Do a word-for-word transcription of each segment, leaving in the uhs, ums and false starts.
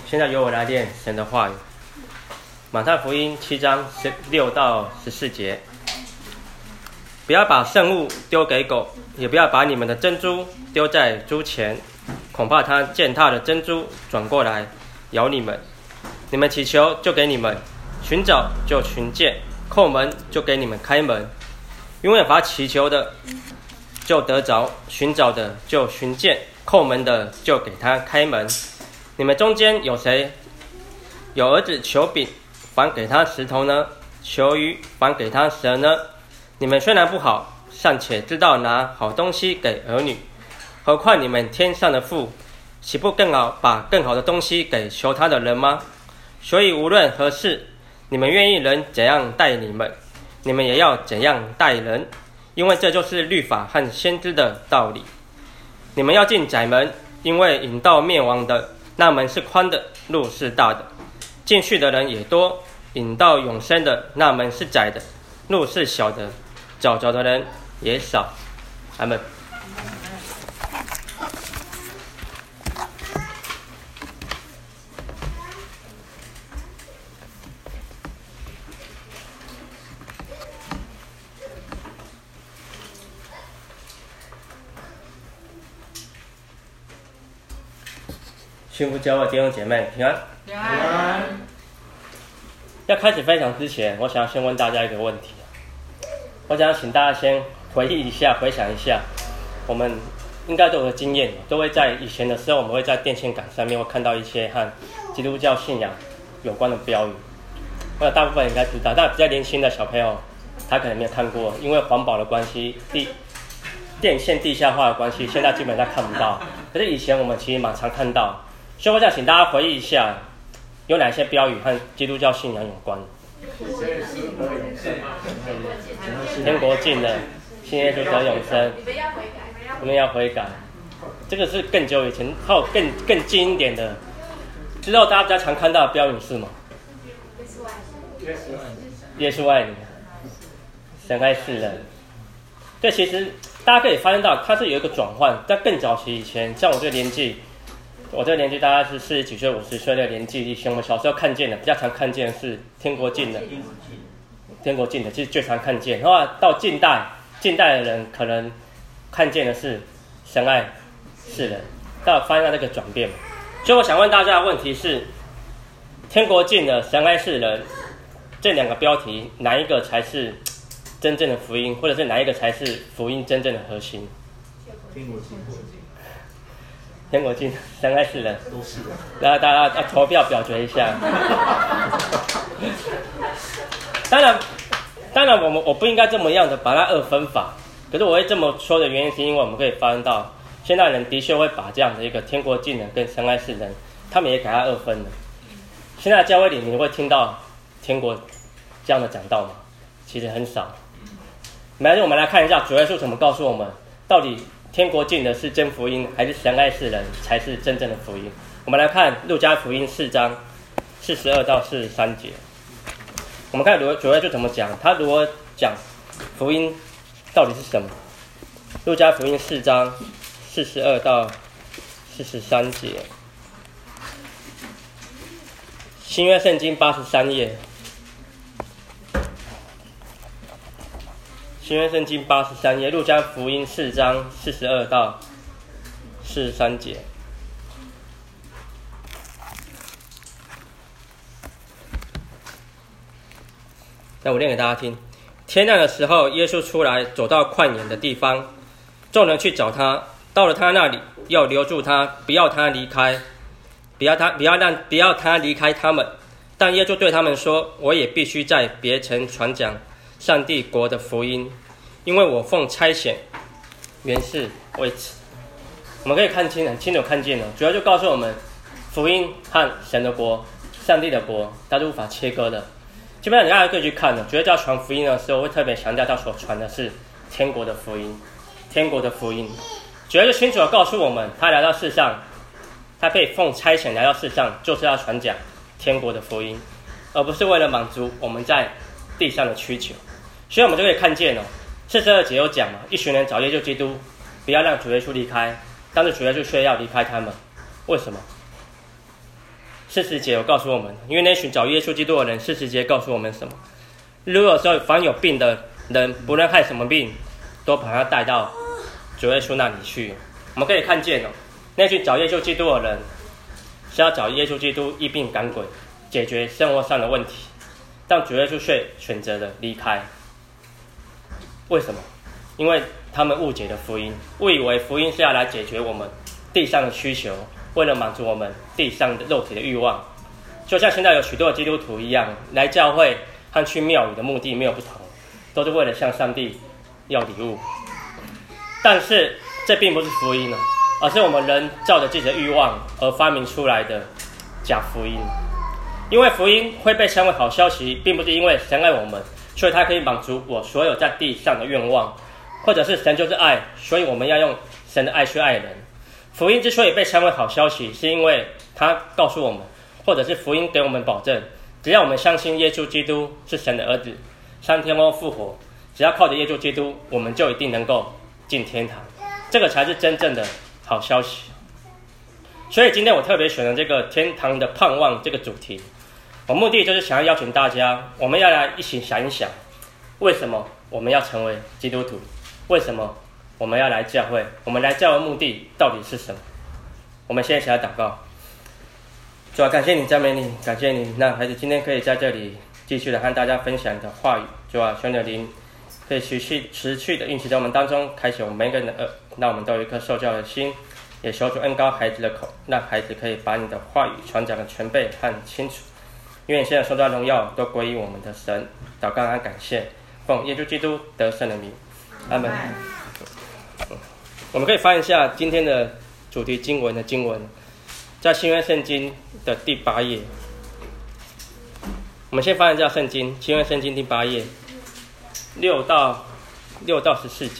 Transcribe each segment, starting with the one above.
现在由我来念神的话语。马太福音七章十六到十四节，不要把圣物丢给狗，也不要把你们的珍珠丢在猪前，恐怕它践踏的珍珠转过来咬你们。你们祈求，就给你们；寻找，就寻见；叩门，就给你们开门。因为凡祈求的，就得着；寻找的，就寻见；叩门的，就给他开门。你们中间有谁有儿子求饼，反给他石头呢？求鱼，反给他蛇呢？你们虽然不好，尚且知道拿好东西给儿女，何况你们天上的父，岂不更好把更好的东西给求他的人吗？所以无论何事，你们愿意人怎样待你们，你们也要怎样待人，因为这就是律法和先知的道理。你们要进窄门，因为引到灭亡的那门是宽的，路是大的，进去的人也多；引到永生的那门是窄的，路是小的，找着的人也少。阿们。幸福教会弟兄姐妹平安。 平安。 要开始分享之前，我想要先问大家一个问题。我想请大家先回忆一下，回想一下，我们应该都有个经验，都会在以前的时候，我们会在电线杆上面会看到一些和基督教信仰有关的标语。我想大部分人应该知道，但比较年轻的小朋友，他可能没有看过，因为环保的关系，地电线地下化的关系，现在基本上看不到。可是以前我们其实蛮常看到。所以我想请大家回忆一下，有哪些标语和基督教信仰有关？天国近了，信耶稣得永生。你们要悔改。这个是更久以前，还有更更近一点的。知道大家比较常看到的标语是吗？耶稣爱你，神爱世人。对，其实大家可以发现到，它是有一个转换。在更早期以前，像我这个年纪。我这个年纪大概是四十几岁、五十岁的年纪，以前我们小时候看见的，比较常看见的是天国近的，天国近的，其实最常看见。然后到近代，近代的人可能看见的是神爱世人，大家发现到这个转变嘛？所以我想问大家的问题是：天国近的、神爱世人这两个标题，哪一个才是真正的福音，或者是哪一个才是福音真正的核心？ 天国近。 天国近，神爱世人，然后大家要投票表决一下。当然，当然我们我不应该这么样的把它二分法。可是我会这么说的原因，是因为我们可以发现到，现代人的确会把这样的一个天国近人跟神爱世人，他们也给它二分了。现在教会里你会听到天国这样的讲道吗？其实很少。没关系，我们来看一下主耶稣怎么告诉我们，到底天国近的是真福音，还是神爱世人才是真正的福音？我们来看路加福音四章四十二到四十三节。我们看主耶稣怎么讲，他如何讲福音到底是什么？路加福音四章四十二到四十三节，新约圣经八十三页。新约圣经八十三页，路加福音四章四十二到四十三节。那我念给大家听。天亮的时候，耶稣出来，走到旷野的地方，众人去找他，到了他那里，要留住他，不要他离开，不要他，不要让，不要他离开他们。但耶稣对他们说：“我也必须在别城传讲上帝国的福音，因为我奉差遣，原是为此。”我们可以看清，很清楚看见了，主要就告诉我们，福音和神的国、上帝的国，它是无法切割的。基本上你大家可以去看的，主要叫传福音的时候，会特别强调他所传的是天国的福音，天国的福音。主要就清楚的告诉我们，他来到世上，他被奉差遣来到世上，就是要传讲天国的福音，而不是为了满足我们在地上的需求。所以我们就可以看见哦，四十二节有讲嘛，一群人找耶稣基督，不要让主耶稣离开，但是主耶稣却要离开他们，为什么？ 四十节有告诉我们，因为那群找耶稣基督的人，四十节告诉我们什么？如果说凡有病的人，不论害什么病，都把他带到主耶稣那里去。我们可以看见哦，那群找耶稣基督的人是要找耶稣基督医病赶鬼，解决生活上的问题，但主耶稣却选择了离开。为什么？因为他们误解了福音，误以为福音是要来解决我们地上的需求，为了满足我们地上的肉体的欲望。就像现在有许多的基督徒一样，来教会和去庙宇的目的没有不同，都是为了向上帝要礼物。但是这并不是福音，而是我们人照着自己的欲望而发明出来的假福音。因为福音会被称为好消息，并不是因为神爱我们，所以他可以满足我所有在地上的愿望，或者是神就是爱，所以我们要用神的爱去爱人。福音之所以被称为好消息，是因为他告诉我们，或者是福音给我们保证，只要我们相信耶稣基督是神的儿子，三天后复活，只要靠着耶稣基督，我们就一定能够进天堂。这个才是真正的好消息。所以今天我特别选了这个天堂的盼望这个主题，我目的就是想要邀请大家，我们要来一起想一想，为什么我们要成为基督徒？为什么我们要来教会？我们来教会的目的到底是什么？我们现在一起来祷告。主啊，感谢你，赞美你，感谢你，让孩子今天可以在这里继续的和大家分享你的话语。主啊，求你的灵可以持续持续的运行在我们当中，开启我们每个人的耳，让我们都有一颗受教的心，也求主恩膏孩子的口，让孩子可以把你的话语传讲的全备和清楚。愿现在受到荣耀都归于我们的神。祷告和感谢，奉耶稣基督得胜的名，阿门。我们可以翻一下今天的主题经文的经文，在新约圣经的第八页。我们先翻一下圣经，新约圣经第八页，六到六到十四节。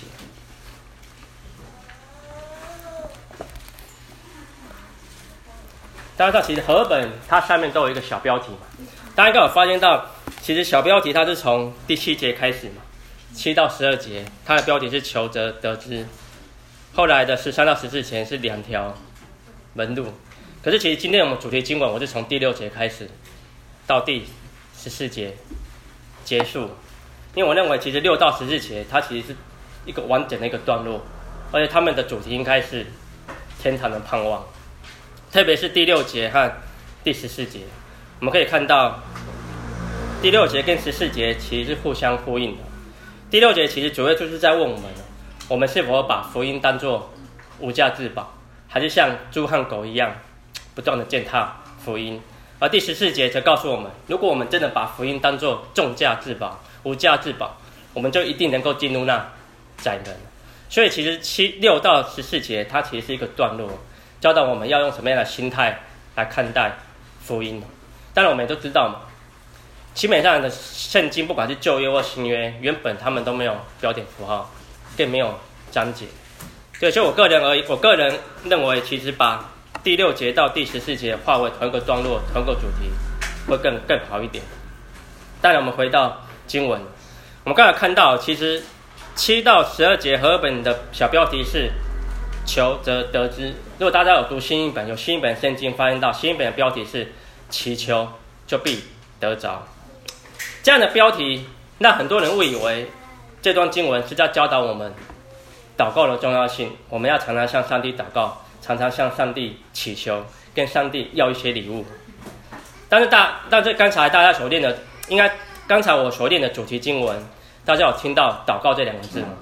大家知道，其实和本它下面都有一个小标题嘛。大家应该有发现到，其实小标题它是从第七节开始嘛，七到十二节，它的标题是求则得知。后来的十三到十四节是两条门路。可是其实今天我们主题经文，我是从第六节开始到第十四节结束，因为我认为其实六到十四节它其实是一个完整的一个段落，而且他们的主题应该是天堂的盼望。特别是第六节和第十四节，我们可以看到第六节跟十四节其实是互相呼应的。第六节其实主要就是在问我们，我们是否把福音当作无价之宝，还是像猪和狗一样不断的践踏福音。而第十四节则告诉我们，如果我们真的把福音当作重价之宝、无价之宝，我们就一定能够进入那窄门。所以其实七六到十四节它其实是一个段落，教导我们要用什么样的心态来看待福音。当然我们也都知道嘛，基本上的圣经不管是旧约或新约，原本他们都没有标点符号，更没有章节。对，所以我个人而我个人认为，其实把第六节到第十四节划为同一个段落、同一个主题，会更更好一点。当然我们回到经文，我们刚才看到，其实七到十二节和本的小标题是求则得知。如果大家有读新译本，有新译本圣经，发现到新译本的标题是祈求就必得着。这样的标题让很多人误以为这段经文是在教导我们祷告的重要性，我们要常常向上帝祷告，常常向上帝祈求，跟上帝要一些礼物。但是大但是刚才大家所念的，应该刚才我所念的主题经文，大家有听到祷告这两个字吗？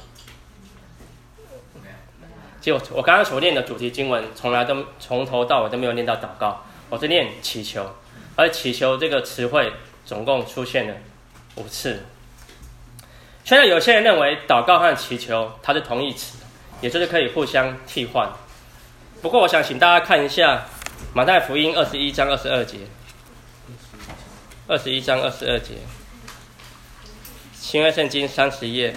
其实 我, 我刚刚所念的主题经文，从来都从头到尾都没有念到祷告，我是念祈求，而祈求这个词汇总共出现了五次。现在有些人认为祷告和祈求它是同义词，也就是可以互相替换。不过我想请大家看一下马太福音二十一章二十二节，二十一章二十二节，新约圣经三十页，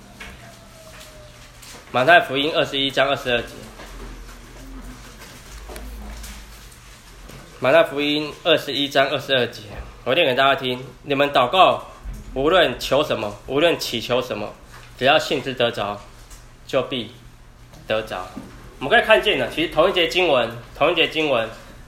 马太福音二十一章二十二节，马太福音二十一章二十二节，我念给大家听：你们祷告，无论求什么，无论祈求什么，只要信之得着，就必得着。我们可以看见呢，其实同一节经文，同一节经文，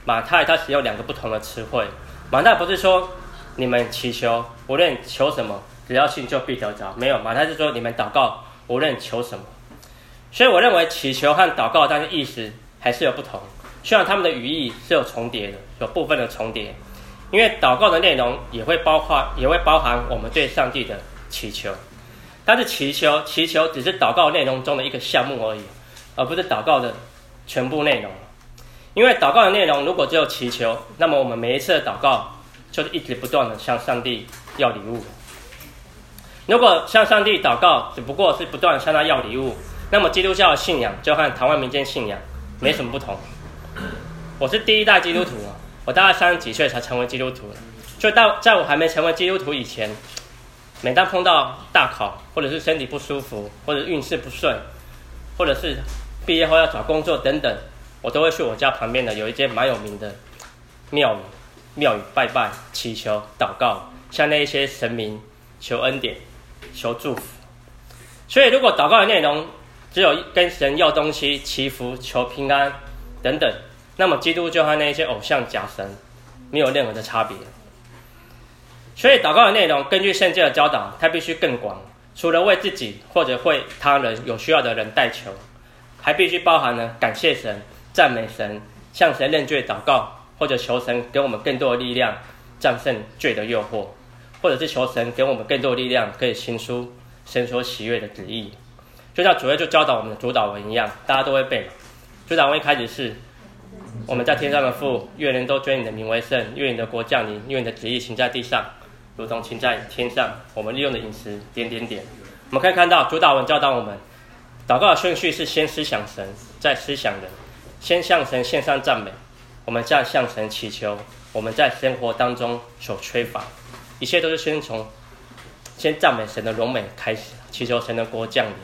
马太他使用两个不同的词汇。马太不是说你们祈求无论求什么，只要信就必得着，没有，马太是说你们祷告无论求什么。所以我认为祈求和祷告但是意思还是有不同，虽然他们的语义是有重叠的，有部分的重叠，因为祷告的内容也会包括也会包含我们对上帝的祈求，但是祈求祈求只是祷告内容中的一个项目而已，而不是祷告的全部内容。因为祷告的内容如果只有祈求，那么我们每一次的祷告就是一直不断的向上帝要礼物。如果向上帝祷告只不过是不断地向他要礼物，那么基督教的信仰就和台湾民间信仰没什么不同。我是第一代基督徒，我大概三十几岁才成为基督徒，所以在我还没成为基督徒以前，每当碰到大考，或者是身体不舒服，或者运势不顺，或者是毕业后要找工作等等，我都会去我家旁边的有一间蛮有名的庙宇庙宇拜拜、祈求、祷告，向那一些神明求恩典、求祝福。所以如果祷告的内容只有跟神要东西、祈福、求平安等等，那么基督就和那一些偶像假神没有任何的差别。所以祷告的内容根据圣经的教导，它必须更广，除了为自己或者为他人有需要的人代求，还必须包含了感谢神、赞美神、向神认罪祷告，或者求神给我们更多的力量战胜罪的诱惑，或者是求神给我们更多的力量可以行出神所喜悦的旨意。就像主耶稣就教导我们的主祷文一样，大家都会背。主祷文一开始是我们在天上的父，愿人都尊你的名为圣，愿你的国降临，愿你的旨意行在地上如同行在天上，我们利用的饮食点点点。我们可以看到主祷文教导我们祷告的顺序是先思想神，再思想人，先向神献上赞美，我们再向神祈求我们在生活当中所缺乏，一切都是先从先赞美神的荣美开始，祈求神的国降临。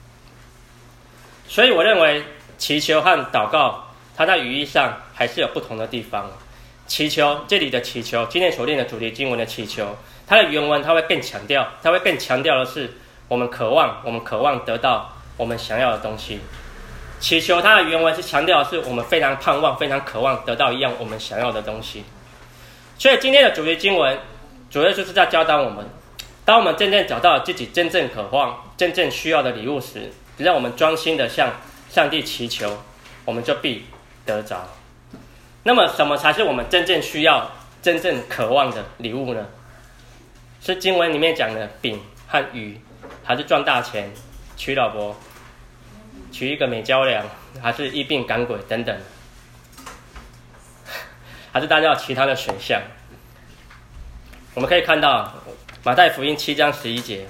所以我认为祈求和祷告它在语义上还是有不同的地方。祈求这里的祈求，今天所念的主题经文的祈求，它的原文它会更强调，它会更强调的是我们渴望我们渴望得到我们想要的东西。祈求它的原文是强调的是我们非常盼望非常渴望得到一样我们想要的东西。所以今天的主题经文主要就是在教导我们，当我们真正找到自己真正渴望真正需要的礼物时，只要我们专心的向上帝祈求，我们就必得着。那么什么才是我们真正需要真正渴望的礼物呢？是经文里面讲的饼和鱼，还是赚大钱、娶老婆、娶一个美娇娘，还是医病赶鬼等等，还是大家有其他的选项？我们可以看到马太福音七章十一节，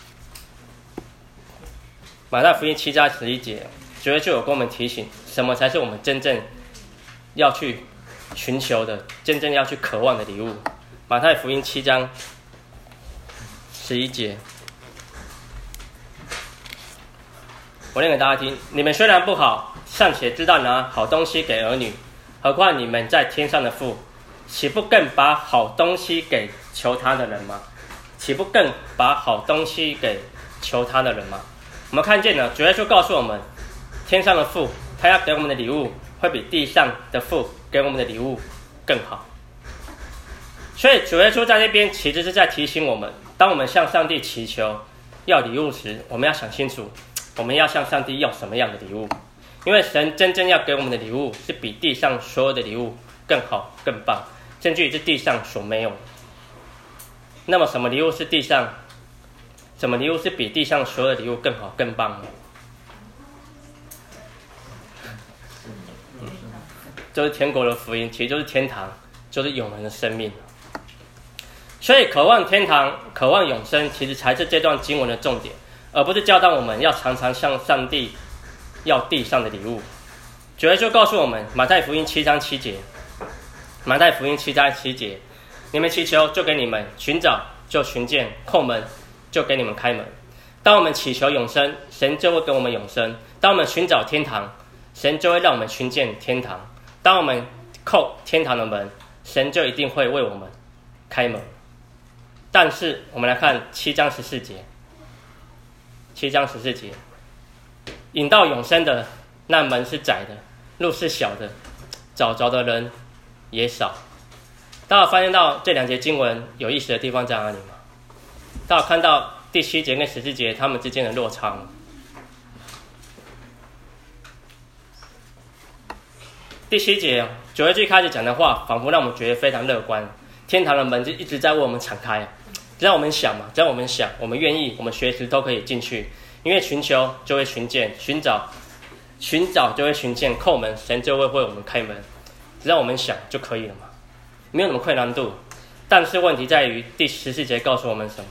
马太福音七章十一节，主耶稣有跟我们提醒，什么才是我们真正要去寻求的、真正要去渴望的礼物。马太福音七章十一节，我念给大家听：你们虽然不好，尚且知道拿好东西给儿女，何况你们在天上的父，岂不更把好东西给求他的人吗？岂不更把好东西给求他的人吗？我们看见了，主耶稣告诉我们，天上的父，他要给我们的礼物，会比地上的父给我们的礼物更好。所以主耶稣在那边其实是在提醒我们，当我们向上帝祈求要礼物时，我们要想清楚，我们要向上帝要什么样的礼物。因为神真正要给我们的礼物，是比地上所有的礼物更好、更棒，甚至于是地上所没有的。那么什么礼物是地上什么礼物是比地上所有的礼物更好更棒呢？就是天国的福音，其实就是天堂，就是永恒的生命。所以渴望天堂、渴望永生，其实才是这段经文的重点，而不是教导我们要常常向上帝要地上的礼物。主耶稣告诉我们，马太福音七章七节，马太福音七章七节，你们祈求就给你们，寻找就寻见，叩门就给你们开门。当我们祈求永生，神就会给我们永生；当我们寻找天堂，神就会让我们寻见天堂；当我们叩天堂的门，神就一定会为我们开门。但是我们来看七章十四节，七章十四节，引到永生的那门是窄的，路是小的，找着的人也少。大家发现到这两节经文有意思的地方在哪里吗？大家看到第七节跟十四节他们之间的落差吗？第七节九月最开始讲的话，仿佛让我们觉得非常乐观，天堂的门就一直在为我们敞开。只要我们想嘛，只要我们想，我们愿意，我们随时都可以进去。因为寻求就会寻见，寻找寻找就会寻见，叩门神就会为我们开门。只要我们想就可以了嘛，没有什么困难度。但是问题在于第十四节告诉我们什么？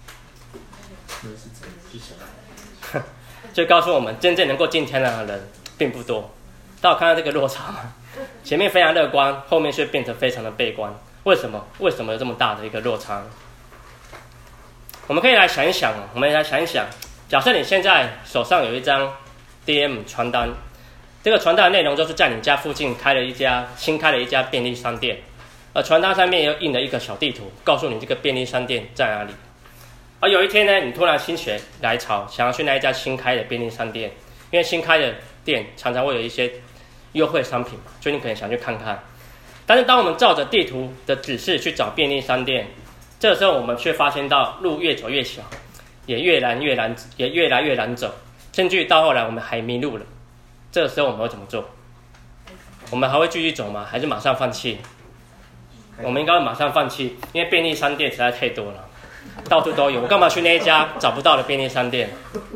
就告诉我们真正能够进天堂的人并不多。大家看到这个落差吗？前面非常乐观，后面却变得非常的悲观。为什么？为什么有这么大的一个落差？我们可以来想一想，我们来想一想，假设你现在手上有一张 D M 传单，这个传单的内容就是在你家附近开了一家新开了一家便利商店，而传单上面又印了一个小地图，告诉你这个便利商店在哪里。而有一天呢，你突然心血来潮，想要去那一家新开的便利商店，因为新开的店常常会有一些优惠商品嘛，所以你可能想去看看。但是当我们照着地图的指示去找便利商店，这时候我们却发现到路越走越小，也越来越难，也越来越难走，甚至于到后来我们还迷路了。这个时候我们会怎么做？我们还会继续走吗？还是马上放弃？我们应该会马上放弃，因为便利商店实在太多了，到处都有，我干嘛去那一家找不到的便利商店？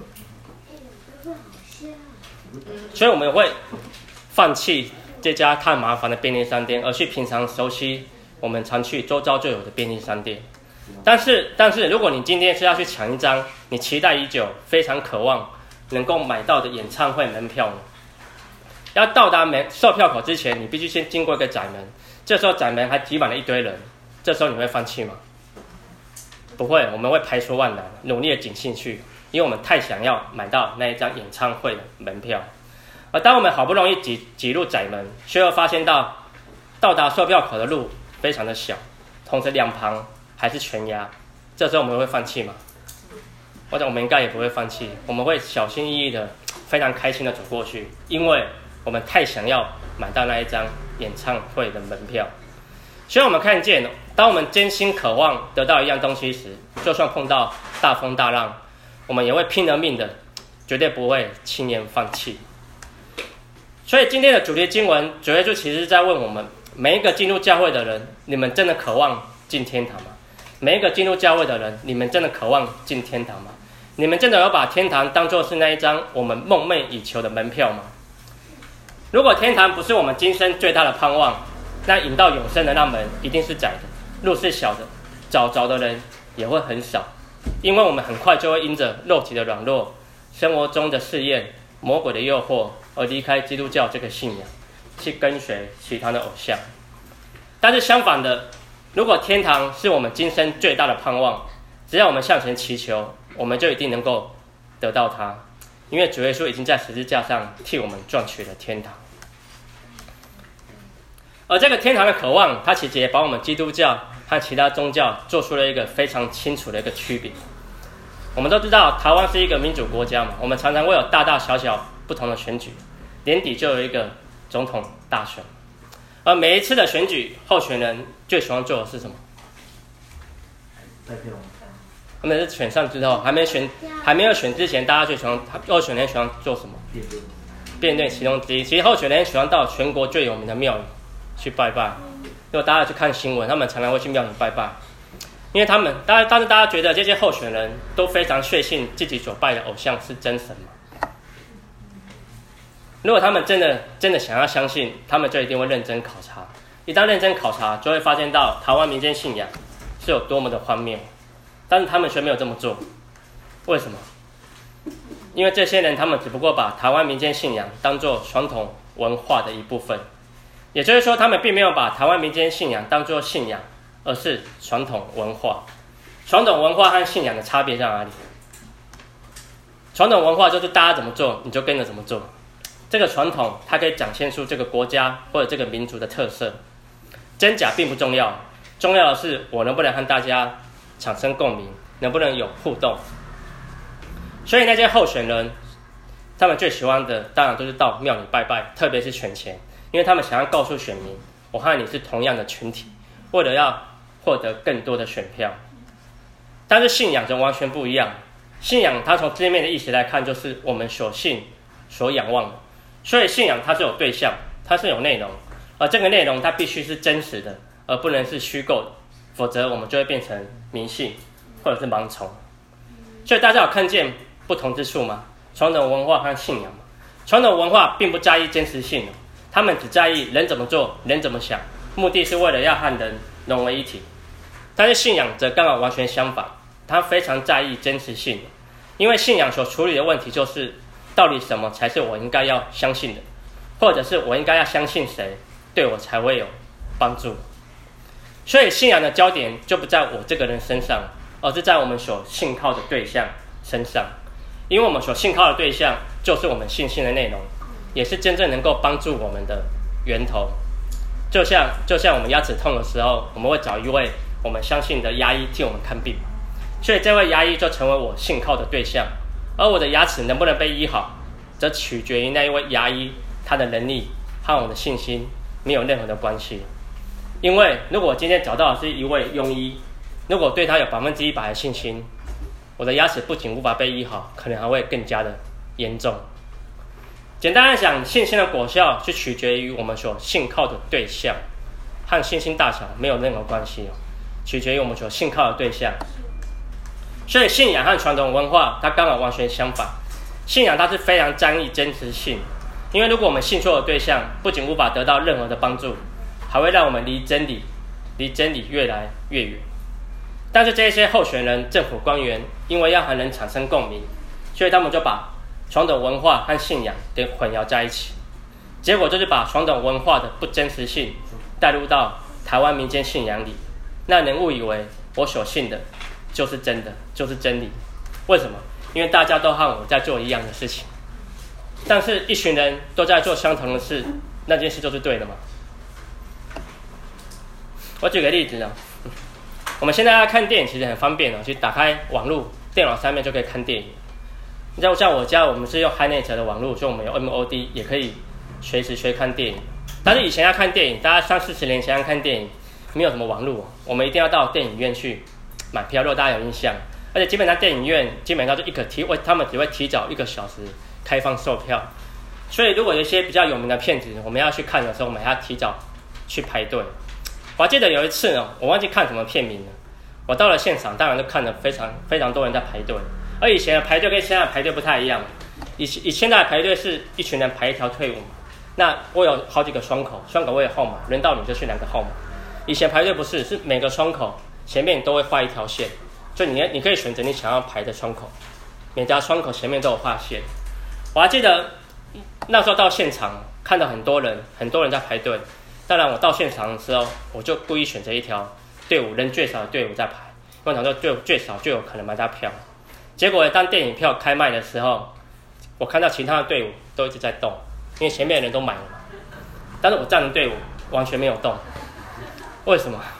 所以我们会放弃这家太麻烦的便利商店，而去平常熟悉我们常去周遭就有的便利商店。但是，但是如果你今天是要去抢一张你期待已久、非常渴望能够买到的演唱会门票呢？要到达门售票口之前，你必须先经过一个窄门，这时候窄门还挤满了一堆人，这时候你会放弃吗？不会，我们会排除万难，努力的挤进去，因为我们太想要买到那一张演唱会的门票。而当我们好不容易挤挤入窄门，却又发现到到达售票口的路非常的小，同时两旁还是悬崖，这时候我们会放弃吗？或者我们应该也不会放弃，我们会小心翼翼的、非常开心的走过去，因为我们太想要买到那一张演唱会的门票。所以我们看见，当我们真心渴望得到一样东西时，就算碰到大风大浪，我们也会拼了命的，绝对不会轻言放弃。所以今天的主题经文，主耶稣其实是在问我们每一个进入教会的人，你们真的渴望进天堂吗？每一个进入教会的人，你们真的渴望进天堂吗？你们真的有把天堂当作是那一张我们梦寐以求的门票吗？如果天堂不是我们今生最大的盼望，那引到永生的那门一定是窄的，路是小的，找着的人也会很少，因为我们很快就会因着肉体的软弱、生活中的试验、魔鬼的诱惑而离开基督教这个信仰，去跟随其他的偶像。但是相反的，如果天堂是我们今生最大的盼望，只要我们向前祈求，我们就一定能够得到它，因为主耶稣已经在十字架上替我们赚取了天堂。而这个天堂的渴望，它其实也把我们基督教和其他宗教做出了一个非常清楚的一个区别。我们都知道台湾是一个民主国家嘛，我们常常会有大大小小不同的选举，年底就有一个总统大选，而每一次的选举，候选人最喜欢做的是什么？ 代票。 他们是选上之后，还没选，还没有选之前，大家最喜欢候选人喜欢做什么？ 辩论。 辩论其中之一。其实候选人喜欢到全国最有名的庙宇去拜拜。如果大家去看新闻，他们常常会去庙宇拜拜，因为他们，但但是大家觉得这些候选人都非常确信自己所拜的偶像是真神嘛？如果他们真的真的想要相信，他们就一定会认真考察。一旦认真考察，就会发现到台湾民间信仰是有多么的荒谬。但是他们却没有这么做，为什么？因为这些人他们只不过把台湾民间信仰当作传统文化的一部分，也就是说他们并没有把台湾民间信仰当作信仰，而是传统文化。传统文化和信仰的差别在哪里？传统文化就是大家怎么做你就跟着怎么做，这个传统它可以展现出这个国家或者这个民族的特色，真假并不重要，重要的是我能不能和大家产生共鸣，能不能有互动。所以那些候选人他们最喜欢的当然都是到庙里拜拜，特别是选前，因为他们想要告诉选民我和你是同样的群体，为了要获得更多的选票。但是信仰则完全不一样，信仰它从字面的意思来看，就是我们所信、所仰望的。所以信仰它是有对象，它是有内容，而这个内容它必须是真实的，而不能是虚构的，否则我们就会变成迷信或者是盲从。所以大家有看见不同之处吗？传统文化和信仰嘛。传统文化并不在意真实性，他们只在意人怎么做，人怎么想，目的是为了要和人融为一体。但是信仰则刚好完全相反，他非常在意真实性，因为信仰所处理的问题就是到底什么才是我应该要相信的，或者是我应该要相信谁对我才会有帮助。所以信仰的焦点就不在我这个人身上，而是在我们所信靠的对象身上，因为我们所信靠的对象就是我们信心的内容，也是真正能够帮助我们的源头。就像就像我们牙齿痛的时候，我们会找一位我们相信的牙医替我们看病，所以这位牙医就成为我信靠的对象。而我的牙齿能不能被医好，则取决于那一位牙医他的能力和我的信心没有任何的关系。因为如果我今天找到的是一位庸医，如果对他有百分之一百的信心，我的牙齿不仅无法被医好，可能还会更加的严重。简单来讲，信心的果效是取决于我们所信靠的对象，和信心大小没有任何关系，取决于我们所信靠的对象。所以信仰和传统文化它刚好完全相反。信仰它是非常在意真实性，因为如果我们信错的对象，不仅无法得到任何的帮助，还会让我们离真理离真理越来越远。但是这些候选人、政府官员因为要和人产生共鸣，所以他们就把传统文化和信仰给混淆在一起，结果就是把传统文化的不真实性带入到台湾民间信仰里，让人误以为我所信的就是真的，就是真理。为什么？因为大家都和我在做一样的事情，但是一群人都在做相同的事，那件事就是对的吗？我举个例子呢，我们现在要看电影其实很方便，去打开网络，电脑上面就可以看电影。像像我家我们是用 HiNet 的网络，所以我们有 M O D， 也可以随时随看电影。但是以前要看电影，大家三四十年前要看电影，没有什么网络，我们一定要到电影院去买票。如果大家有印象，而且基本上电影院基本上就一个提，他们只会提早一个小时开放售票，所以如果有一些比较有名的片子，我们要去看的时候，我们还要提早去排队。我还记得有一次呢，我忘记看什么片名了，我到了现场，当然就看了非常非常多人在排队。而以前的排队跟现在的排队不太一样，以以现在的排队是一群人排一条队伍嘛，那我有好几个窗口，窗口我有号码，轮到你就去哪个号码。以前排队不是，是每个窗口前面都会画一条线，就你你可以选择你想要排的窗口，每家窗口前面都有画线。我还记得那时候到现场看到很多人，很多人在排队。当然我到现场的时候，我就故意选择一条队伍人最少的队伍在排，因为我想说队伍最少就有可能买到票。结果当电影票开卖的时候，我看到其他的队伍都一直在动，因为前面的人都买了嘛，但是我站的队伍完全没有动。为什么？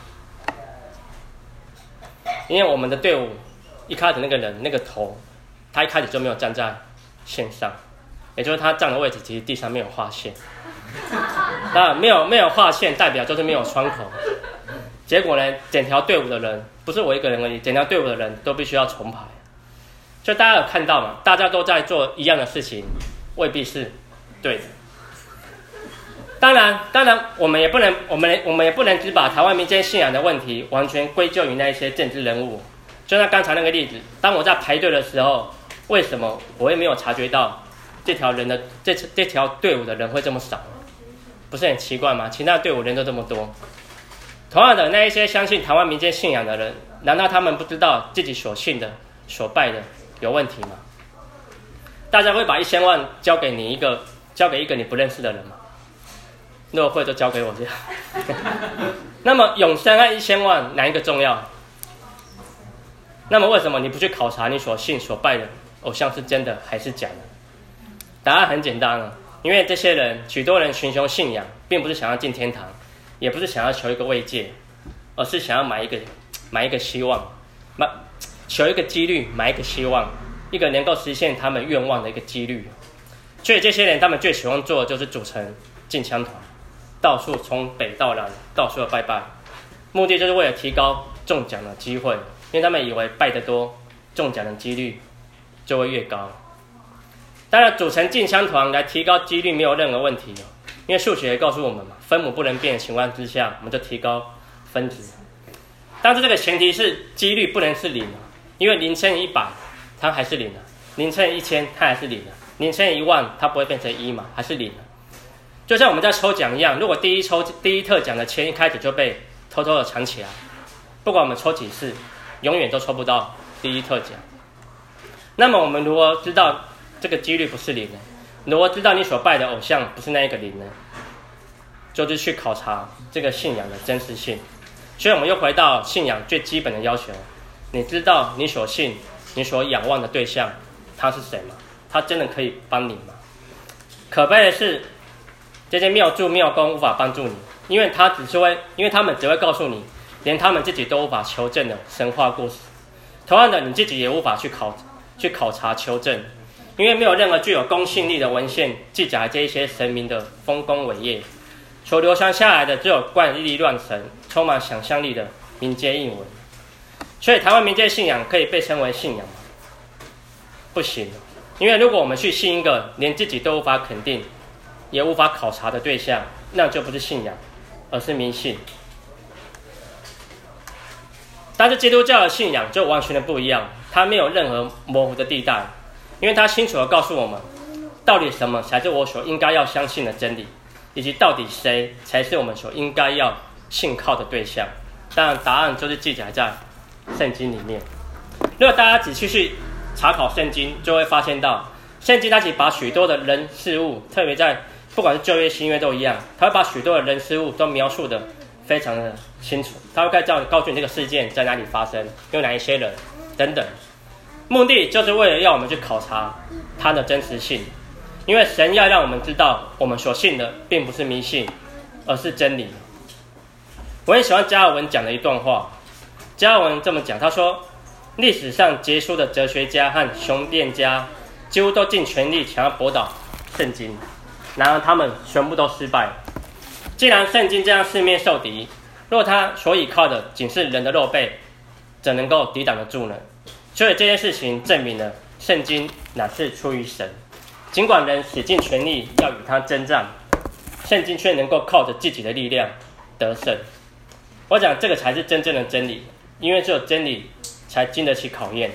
因为我们的队伍一开始那个人那个头，他一开始就没有站在线上，也就是他站的位置其实地上没有画线。那没有没有画线，代表就是没有窗口。结果呢，整条队伍的人不是我一个人而已，整条队伍的人都必须要重排。所以大家有看到嘛？大家都在做一样的事情，未必是对的。当然，当然，我们也不能，我们我们也不能只把台湾民间信仰的问题完全归咎于那一些政治人物。就像刚才那个例子，当我在排队的时候，为什么我也没有察觉到这条人的这这条队伍的人会这么少？不是很奇怪吗？其他队伍人都这么多。同样的，那一些相信台湾民间信仰的人，难道他们不知道自己所信的、所拜的有问题吗？大家会把一千万交给你一个，交给一个你不认识的人吗？如果会，就交给我这样。那么永生和一千万哪一个重要？那么为什么你不去考察你所信所拜的偶像是真的还是假的？答案很简单了，因为这些人，许多人寻求信仰，并不是想要进天堂，也不是想要求一个慰藉，而是想要买一个买一个希望，买求一个几率，买一个希望，一个能够实现他们愿望的一个几率。所以这些人他们最喜欢做的就是组成进香团， 到处从北到南到处的拜拜，目的就是为了提高中奖的机会，因为他们以为拜得多，中奖的几率就会越高。当然，组成进香团来提高几率没有任何问题，因为数学也告诉我们嘛，分母不能变的情况之下，我们就提高分子。但是这个前提是几率不能是零，因为零乘以一百，它还是零的；零乘以一千，它还是零的；零乘以一万，它不会变成一嘛，还是零的。就像我们在抽奖一样，如果第一抽第一特奖的签一开始就被偷偷的藏起来，不管我们抽几次，永远都抽不到第一特奖。那么我们如何知道这个几率不是零呢？如何知道你所拜的偶像不是那一个零呢？就是去考察这个信仰的真实性。所以我们又回到信仰最基本的要求：你知道你所信、你所仰望的对象他是谁吗？他真的可以帮你吗？可悲的是，这些庙祝庙公无法帮助你，因为他只是会，因为他们只会告诉你，连他们自己都无法求证的神话故事。同样的，你自己也无法去考去考察求证，因为没有任何具有公信力的文献记载这一些神明的丰功伟业。所流传下来的只有怪力乱神、充满想象力的民间轶文。所以台湾民间信仰可以被称为信仰吗？不行，因为如果我们去信一个连自己都无法肯定也无法考察的对象，那就不是信仰，而是迷信。但是基督教的信仰就完全的不一样，它没有任何模糊的地带，因为它清楚地告诉我们，到底什么才是我所应该要相信的真理，以及到底谁才是我们所应该要信靠的对象。当然答案就是记载在圣经里面。如果大家仔细去查考圣经，就会发现到圣经它其实把许多的人事物，特别在不管是旧约新约都一样，它会把许多的人事物都描述的非常的清楚，它会告诉你这个事件在哪里发生，有哪一些人等等，目的就是为了要我们去考察它的真实性。因为神要让我们知道，我们所信的并不是迷信，而是真理。我很喜欢加尔文讲的一段话，加尔文这么讲，他说：历史上杰出的哲学家和雄辩家几乎都尽全力想要驳倒圣经，然而他们全部都失败了。既然圣经这样四面受敌，若他所倚靠的仅是人的肉背，怎能够抵挡得住呢？所以这件事情证明了圣经乃是出于神，尽管人使尽全力要与他征战，圣经却能够靠着自己的力量得胜。我讲这个才是真正的真理，因为只有真理才经得起考验。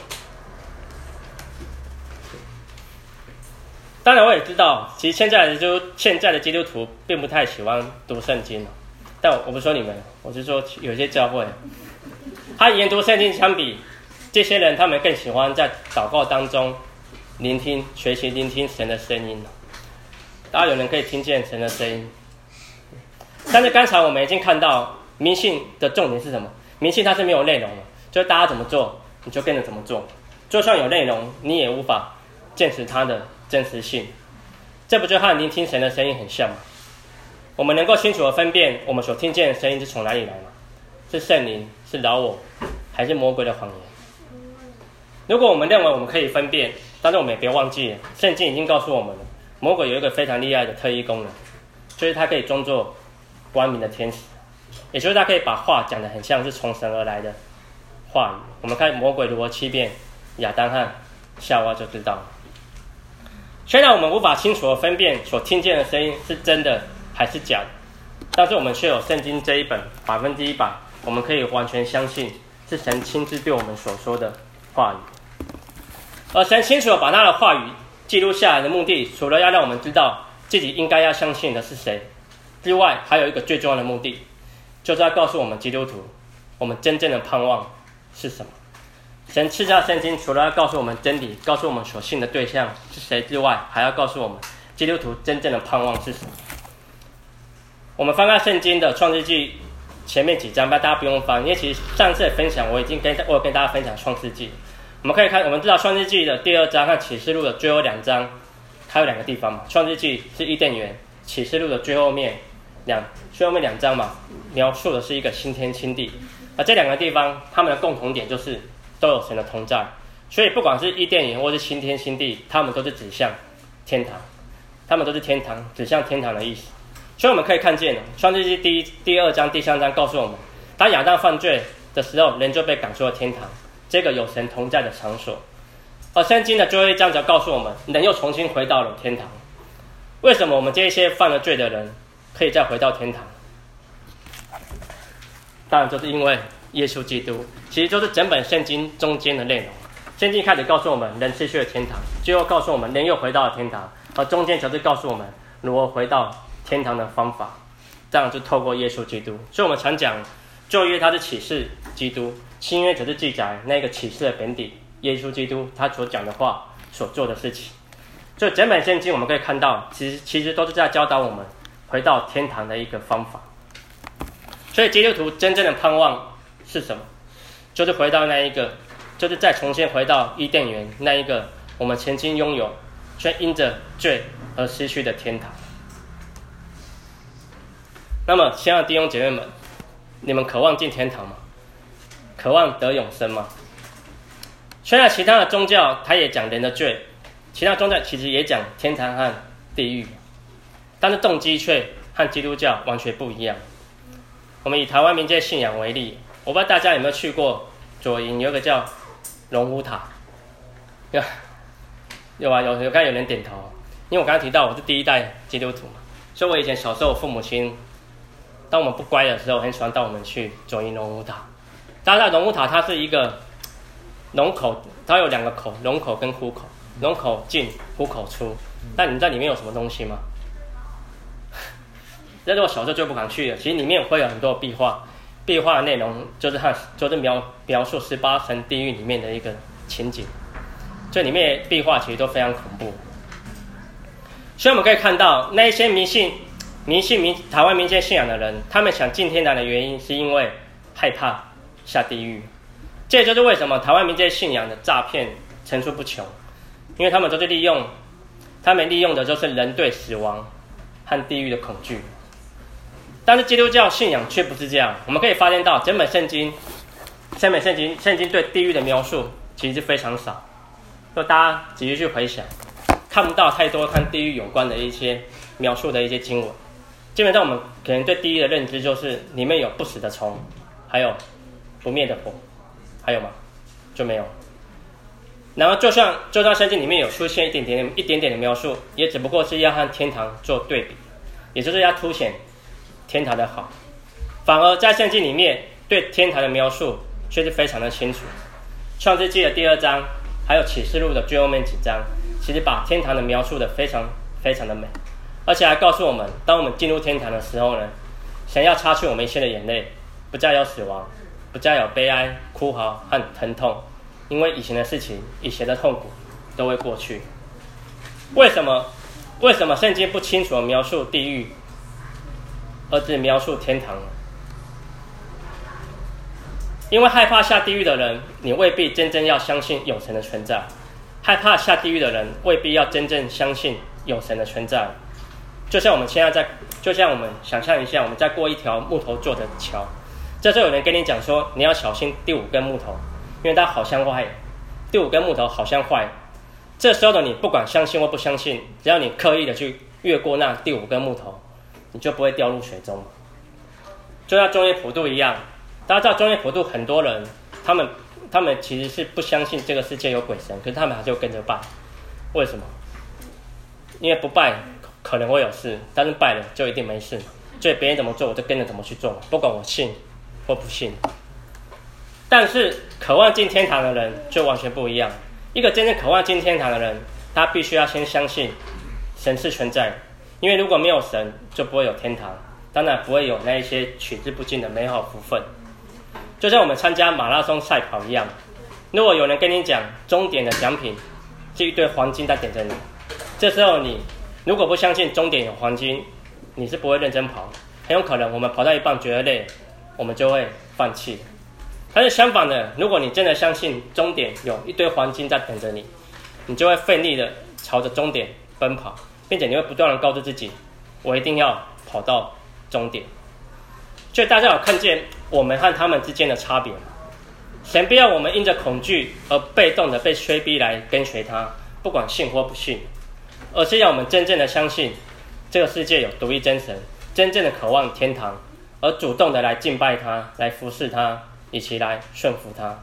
当然我也知道，其实现在的就现在的基督徒并不太喜欢读圣经，但我不是说你们，我是说有些教会，他研读圣经相比这些人，他们更喜欢在祷告当中聆听、学习聆听神的声音。大家有人可以听见神的声音，但是刚才我们已经看到，迷信的重点是什么？迷信它是没有内容的，就是大家怎么做，你就跟着怎么做。就算有内容，你也无法证实它的真实性。这不就和聆听神的声音很像吗？我们能够清楚地分辨我们所听见的声音是从哪里来吗？是圣灵，是老我，还是魔鬼的谎言？如果我们认为我们可以分辨，但是我们也别忘记了，圣经已经告诉我们了，魔鬼有一个非常厉害的特异功能，就是他可以装作光明的天使，也就是他可以把话讲得很像是从神而来的话语。我们看魔鬼如何欺骗亚当和夏娃就知道了。虽然我们无法清楚地分辨所听见的声音是真的还是假的，但是我们却有圣经这一本百分之一百，我们可以完全相信是神亲自对我们所说的话语。而神清楚地把他的话语记录下来的目的，除了要让我们知道自己应该要相信的是谁之外，还有一个最重要的目的，就是要告诉我们基督徒，我们真正的盼望是什么。神赐下圣经，除了要告诉我们真理，告诉我们所信的对象是谁之外，还要告诉我们基督徒真正的盼望是什么。我们翻开圣经的创世纪前面几章吧，大家不用翻，因为其实上次的分享我已经跟我有跟大家分享创世纪。我们可以看，我们知道创世纪的第二章和启示录的最后两章，它有两个地方嘛。创世纪是伊甸园，启示录的最后面两最后面两章嘛，描述的是一个新天新地。而这两个地方，它们的共同点就是都有神的同在，所以不管是伊甸园或是新天新地，它们都是指向天堂，它们都是天堂，指向天堂的意思。 所以我们可以看见，创世纪第一、第二章、第三章告诉我们，当亚当犯罪的时候，人就被赶出了天堂，这个有神同在的场所。而圣经的最后一章则告诉我们，人又重新回到了天堂。为什么我们这些犯了罪的人可以再回到天堂？当然就是因为耶稣基督，其实就是整本圣经中间的内容。圣经开始告诉我们人失去了天堂，最后告诉我们人又回到了天堂，而中间则是告诉我们如何回到天堂的方法。这样就透过耶稣基督。所以我们常讲旧约它是启示基督，新约则是记载那个启示的本体耶稣基督他所讲的话所做的事情。所以整本圣经我们可以看到，其实其实都是在教导我们回到天堂的一个方法。所以基督徒真正的盼望是什么？就是回到那一个，就是再重新回到伊甸园那一个我们曾经拥有却因着罪而失去的天堂。那么亲爱的弟兄姐妹们，你们渴望进天堂吗？渴望得永生吗？虽然其他的宗教它也讲人的罪，其他宗教其实也讲天堂和地狱，但是动机却和基督教完全不一样。我们以台湾民间信仰为例，我不知道大家有没有去过左营有一个叫龙虎塔，有有啊，有有刚才有人点头，因为我刚才提到我是第一代基督徒嘛，所以我以前小时候我父母亲，当我们不乖的时候，很喜欢带我们去左营龙虎塔。大家知道龙虎塔它是一个龙口，它有两个口，龙口跟虎口，龙口进，虎口出。那你们知道里面有什么东西吗？那是我小时候最不敢去的。其实里面会有很多壁画，壁画的内容就是和就是描描述十八层地狱里面的一个情景，所以里面的壁画其实都非常恐怖。所以我们可以看到，那一些迷信、迷信民台湾民间信仰的人，他们想进天堂的原因，是因为害怕下地狱。这就是为什么台湾民间信仰的诈骗层出不穷，因为他们都是利用，他们利用的就是人对死亡和地狱的恐惧。但是基督教信仰却不是这样。我们可以发现到，整本圣经，整本圣经，圣经对地狱的描述其实非常少。就大家仔细去回想，看不到太多和地狱有关的一些描述的一些经文。基本上我们可能对地狱的认知就是里面有不死的虫，还有不灭的火，还有吗？就没有。然后就算就算圣经里面有出现一点点一点点的描述，也只不过是要和天堂做对比，也就是要凸显天堂的好。反而在圣经里面对天堂的描述却是非常的清楚。创世纪的第二章还有启示录的最后面几章，其实把天堂的描述的非常非常的美，而且还告诉我们，当我们进入天堂的时候呢，神要擦去我们一切的眼泪，不再有死亡，不再有悲哀、哭嚎和疼痛，因为以前的事情、以前的痛苦都会过去。为什么？为什么圣经不清楚地描述地狱，而只描述天堂呢？因为害怕下地狱的人，你未必真正要相信有神的存在；害怕下地狱的人，未必要真正相信有神的存在。就像我们现在在，就像我们想象一下，我们在过一条木头做的桥，这时候有人跟你讲说，你要小心第五根木头，因为它好像坏，第五根木头好像坏。这时候的你，不管相信或不相信，只要你刻意的去越过那第五根木头，你就不会掉入水中。就像中元普渡一样，大家知道中元普渡很多人，他们他们其实是不相信这个世界有鬼神，可是他们还是会跟着拜。为什么？因为不拜可能会有事，但是拜了就一定没事。所以别人怎么做，我就跟着怎么去做，不管我信或不信。但是渴望进天堂的人就完全不一样。一个真正渴望进天堂的人，他必须要先相信神是存在，因为如果没有神，就不会有天堂，当然不会有那一些取之不尽的美好福分。就像我们参加马拉松赛跑一样，如果有人跟你讲终点的奖品是一堆黄金在等着你，这时候你如果不相信终点有黄金，你是不会认真跑，很有可能我们跑到一半觉得累，我们就会放弃。但是相反的，如果你真的相信终点有一堆黄金在等着你，你就会奋力的朝着终点奔跑，并且你会不断的告诉自己，我一定要跑到终点。所以大家有看见我们和他们之间的差别吗？神不要我们因着恐惧而被动的被催逼来跟随他，不管信或不信，而是要我们真正的相信这个世界有独一真神， 真正的渴望天堂，而主动的来敬拜他，来服侍他，以及来顺服他。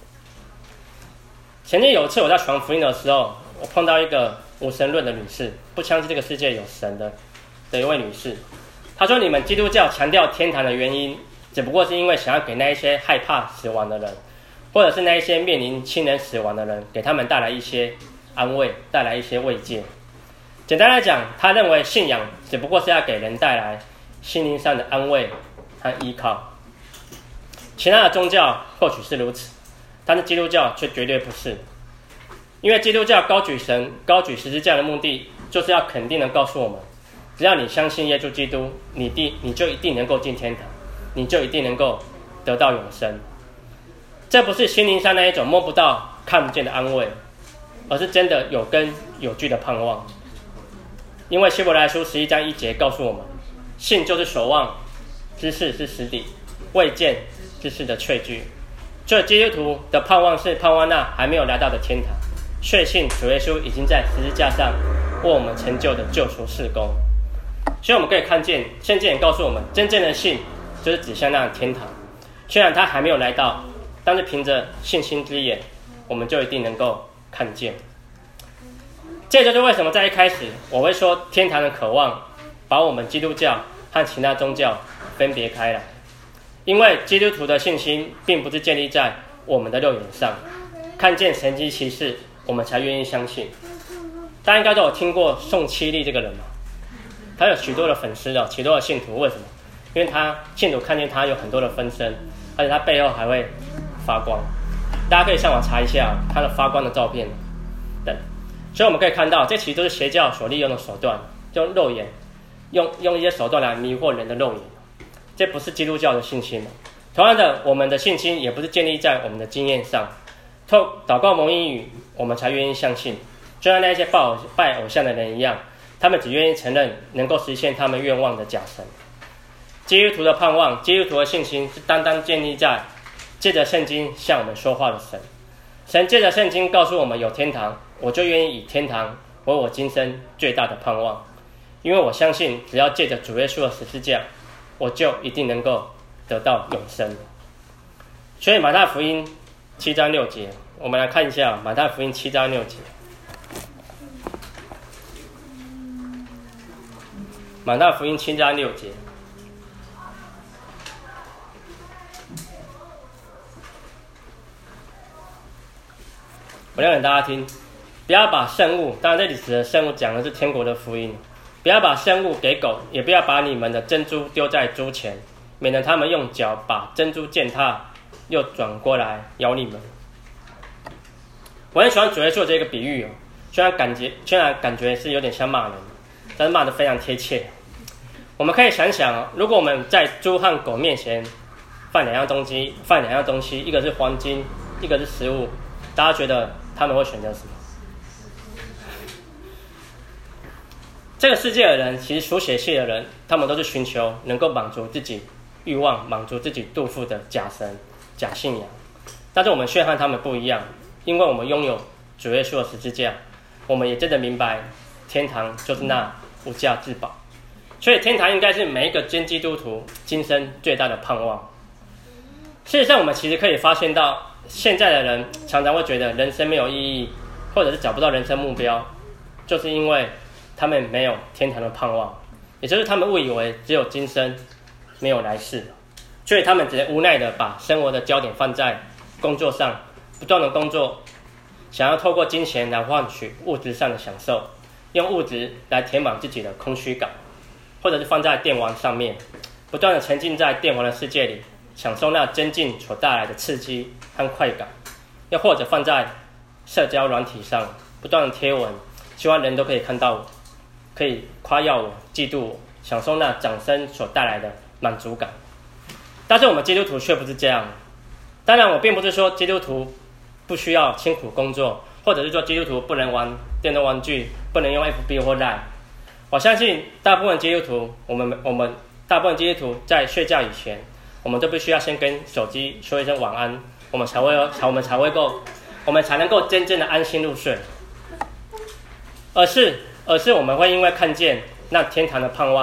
前天有一次我在传福音的时候，我碰到一个无神论的女士，不相信这个世界有神的的一位女士。她说：“你们基督教强调天堂的原因，只不过是因为想要给那一些害怕死亡的人，或者是那一些面临亲人死亡的人，给他们带来一些安慰，带来一些慰藉。简单来讲，她认为信仰只不过是要给人带来心灵上的安慰和依靠。其他的宗教或许是如此，但是基督教却绝对不是。因为基督教高举神、高举十字架的目的，就是要肯定的告诉我们，只要你相信耶稣基督，你定你就一定能够进天堂，你就一定能够得到永生。这不是心灵上那一种摸不到、看不见的安慰，而是真的有根有据的盼望。因为希伯来书十一章一节告诉我们，信就是守望之事是实底，未见之事的确据。所以基督徒的盼望是盼望那还没有来到的天堂，确信主耶稣已经在十字架上为我们成就的救赎事工。所以我们可以看见，圣经也告诉我们，真正的信就是指向那天堂。虽然它还没有来到，但是凭着信心之眼，我们就一定能够看见。这就是为什么在一开始我会说天堂的渴望把我们基督教和其他宗教分别开来。因为基督徒的信心并不是建立在我们的肉眼上，看见神迹奇事我们才愿意相信。大家应该都有听过宋七力这个人嘛，他有许多的粉丝哦，许多的信徒。为什么？因为他信徒看见他有很多的分身，而且他背后还会发光。大家可以上网查一下他的发光的照片等。所以我们可以看到，这其实都是邪教所利用的手段，用肉眼，用用一些手段来迷惑人的肉眼。这不是基督教的信心。同样的，我们的信心也不是建立在我们的经验上。透祷告蒙应允，我们才愿意相信。就像那些拜偶拜偶像的人一样，他们只愿意承认能够实现他们愿望的假神。基督徒的盼望，基督徒的信心是单单建立在借着圣经向我们说话的神。神借着圣经告诉我们有天堂，我就愿意以天堂为我今生最大的盼望，因为我相信只要借着主耶稣的十字架，我就一定能够得到永生。所以马太福音七章六节，我们来看一下马太福音七章六节。马太福音七章六节，我念给大家听。不要把圣物，当然这里指的圣物讲的是天国的福音。不要把圣物给狗，也不要把你们的珍珠丢在猪前，免得他们用脚把珍珠践踏，又转过来咬你们。我很喜欢主耶稣这个比喻哦，虽然感觉虽然感觉是有点像骂人，但是骂得非常贴切。我们可以想想哦，如果我们在猪和狗面前放两样东西，放两样东西，一个是黄金，一个是食物，大家觉得他们会选择什么？这个世界的人，其实属血气的人，他们都是寻求能够满足自己欲望、满足自己肚腹的假神、假信仰。但是我们却和他们不一样，因为我们拥有主耶稣的十字架，我们也真的明白天堂就是那无价之宝。所以天堂应该是每一个真基督徒今生最大的盼望。事实上，我们其实可以发现到，现在的人常常会觉得人生没有意义，或者是找不到人生目标，就是因为他们没有天堂的盼望，也就是他们误以为只有今生，没有来世，所以他们只能无奈的把生活的焦点放在工作上，不断的工作，想要透过金钱来换取物质上的享受，用物质来填满自己的空虚感，或者是放在电玩上面，不断的沉浸在电玩的世界里，享受那增进所带来的刺激和快感，又或者放在社交软体上，不断的贴文，希望人都可以看到我，可以夸耀我、嫉妒我，享受那掌声所带来的满足感。但是我们基督徒却不是这样。当然，我并不是说基督徒不需要辛苦工作，或者是说基督徒不能玩电动玩具，不能用 F B 或 Line。我相信大部分基督徒，我们我们大部分基督徒在睡觉以前，我们都必须要先跟手机说一声晚安，我们才会我们才会够，我们才能够真正的安心入睡。而是而是我们会因为看见那天堂的盼望，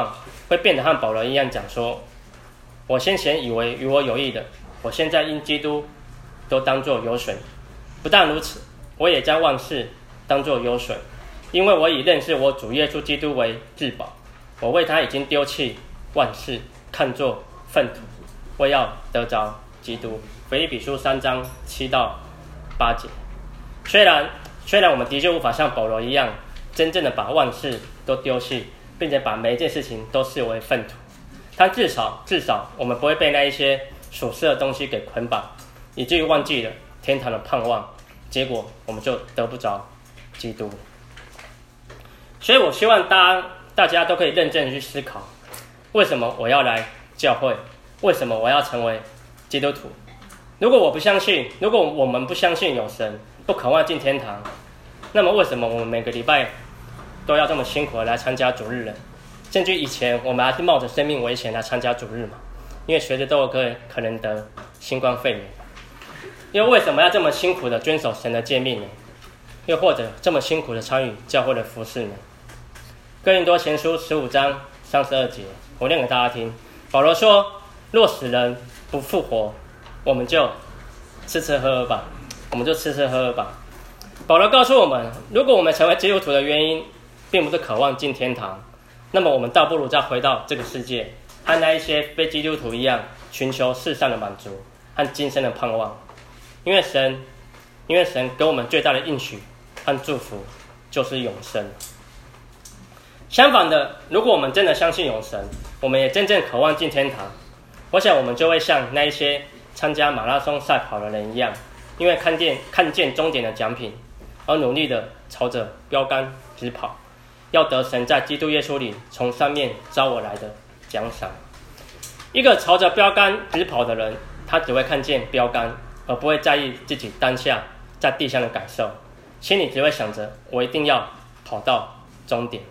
会变得和保罗一样讲说：我先前以为与我有益的，我现在因基督都当作有损。不但如此，我也将万事当作有损，因为我以认识我主耶稣基督为至宝。我为他已经丢弃万事，看作粪土，为要得着基督。腓立比书三章七到八节。虽然虽然我们的确无法像保罗一样，真正的把万事都丢弃，并且把每一件事情都视为粪土，但至少至少我们不会被那一些属世的东西给捆绑，以至于忘记了天堂的盼望，结果我们就得不着基督。所以我希望大家大家都可以认真的去思考，为什么我要来教会？为什么我要成为基督徒？如果我不相信，如果我们不相信有神，不渴望进天堂，那么为什么我们每个礼拜都要这么辛苦的来参加主日呢？甚至以前我们还是冒着生命危险来参加主日嘛，因为随时都有可可能得新冠肺炎。因为为什么要这么辛苦的遵守神的诫命呢？又或者这么辛苦的参与教会的服事呢？哥林多前书十五章三十二节，我念给大家听。保罗说：若死人不复活，我们就吃吃喝喝吧，我们就吃吃喝喝吧。保罗告诉我们，如果我们成为基督徒的原因，并不是渴望进天堂，那么我们倒不如再回到这个世界，和那一些非基督徒一样，寻求世上的满足和今生的盼望。因为神，因为神给我们最大的应许和祝福就是永生。相反的，如果我们真的相信有神，我们也真正渴望进天堂，我想我们就会像那一些参加马拉松赛跑的人一样，因为看见看见终点的奖品，而努力的朝着标杆直跑，要得神在基督耶稣里从上面招我来的奖赏。一个朝着标杆直跑的人，他只会看见标杆，而不会在意自己当下在地上的感受，心里只会想着我一定要跑到终点。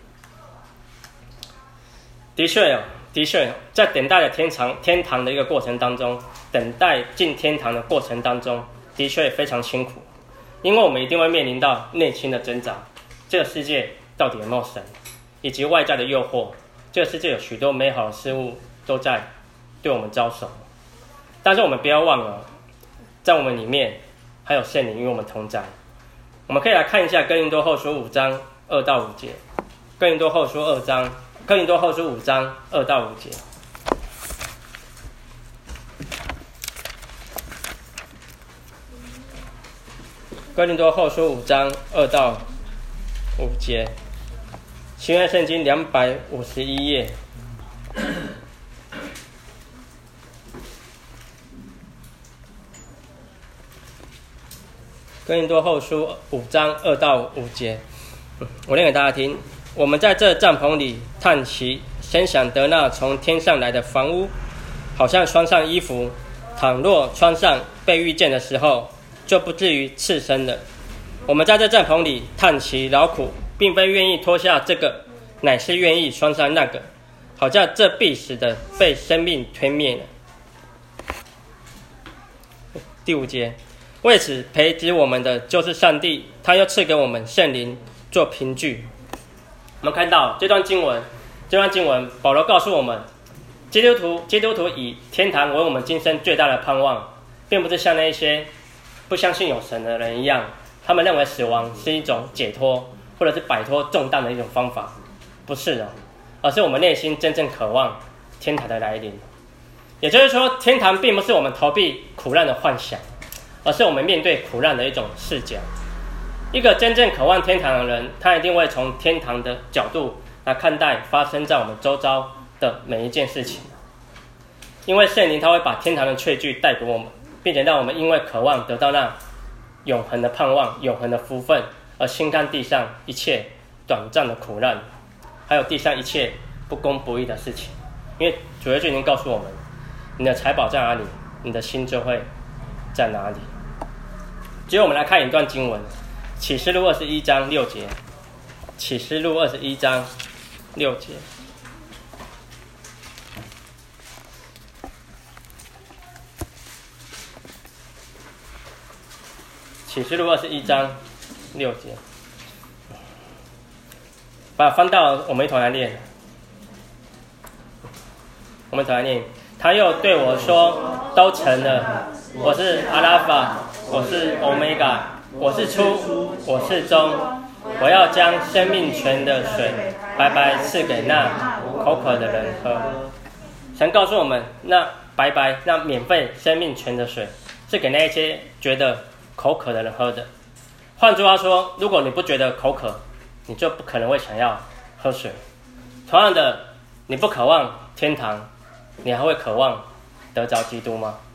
的确哦，的确，在等待的天堂天堂的一个过程当中，等待进天堂的过程当中，的确非常辛苦，因为我们一定会面临到内心的挣扎，这个世界到底有没有神，以及外在的诱惑，这个世界有许多美好的事物都在对我们招手。但是我们不要忘了，在我们里面还有圣灵与我们同在。我们可以来看一下哥林多后书五章二到五节。哥林多后书二章，哥林多后书五章二到五节。哥林多后书五章二到五节，新约圣经两百五十一页。哥林多后书五章二到五节，我念给大家听。我们在这帐篷里叹息，深想得那从天上来的房屋，好像穿上衣服，倘若穿上被遇见的时候，就不至于赤身了。我们在这帐篷里叹息劳苦，并非愿意脱下这个，乃是愿意穿上那个，好像这必死的被生命吞灭了。第五节，为此培植我们的就是上帝，他又赐给我们圣灵做凭据。我们看到这段经文，这段经文保罗告诉我们，基督徒基督徒以天堂为我们今生最大的盼望，并不是像那些不相信有神的人一样，他们认为死亡是一种解脱或者是摆脱重担的一种方法，不是的，而是我们内心真正渴望天堂的来临。也就是说，天堂并不是我们逃避苦难的幻想，而是我们面对苦难的一种视角。一个真正渴望天堂的人，他一定会从天堂的角度来看待发生在我们周遭的每一件事情。因为圣灵他会把天堂的确据带给我们，并且让我们因为渴望得到那永恒的盼望、永恒的福分，而轻看地上一切短暂的苦难，还有地上一切不公不义的事情。因为主耶稣已经告诉我们，你的财宝在哪里，你的心就会在哪里。接着我们来看一段经文，启示录二十一章六节。启示录二十一章六节。启示录二十一章六节，把它翻到我们一同来念。 我们同来念。他又对我说：“都成了。我是阿拉法，我是欧米伽，我是初，我是终。我要将生命泉的水白白赐给那口渴的人喝。”神告诉我们，那白白、那免费生命泉的水，是给那些觉得口渴的人喝的。换句话说，如果你不觉得口渴，你就不可能会想要喝水。同样的，你不渴望天堂，你还会渴望得着基督吗？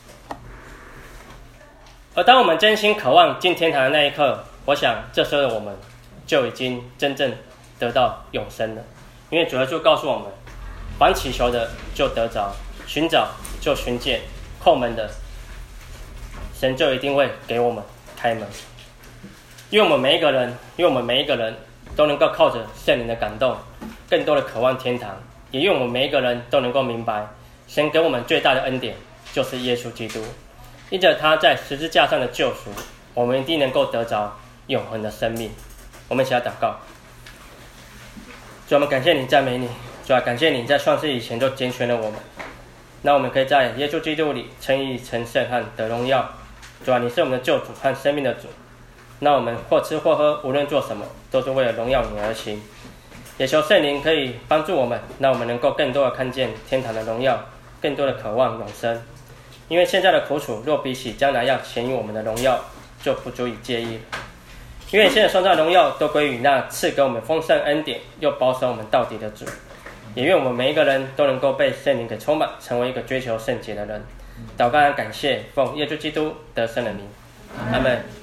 而当我们真心渴望进天堂的那一刻，我想这时候的我们就已经真正得到永生了。因为主耶稣告诉我们，凡祈求的就得着，寻找就寻见，叩门的神就一定会给我们开门。因为我们每一个人，因为我们每一个人都能够靠着圣灵的感动，更多的渴望天堂，也因为我们每一个人都能够明白，神给我们最大的恩典就是耶稣基督。因着他在十字架上的救赎，我们一定能够得着永恒的生命。我们一起来祷告。主，我们感谢你，赞美你。主啊，感谢你在创世以前就拣选了我们，那我们可以在耶稣基督里称义、成圣和得荣耀。主啊，你是我们的救主和生命的主。那我们或吃或喝，无论做什么，都是为了荣耀你而行。也求圣灵可以帮助我们，让我们能够更多的看见天堂的荣耀，更多的渴望永生。因为现在的苦楚，若比起将来要显于我们的荣耀，就不足以介意了。因为现在创造荣耀都归于那赐给我们丰盛恩典又保守我们到底的主。也愿我们每一个人都能够被圣灵给充满，成为一个追求圣洁的人。祷告和感谢，奉耶稣基督得胜的名，阿们。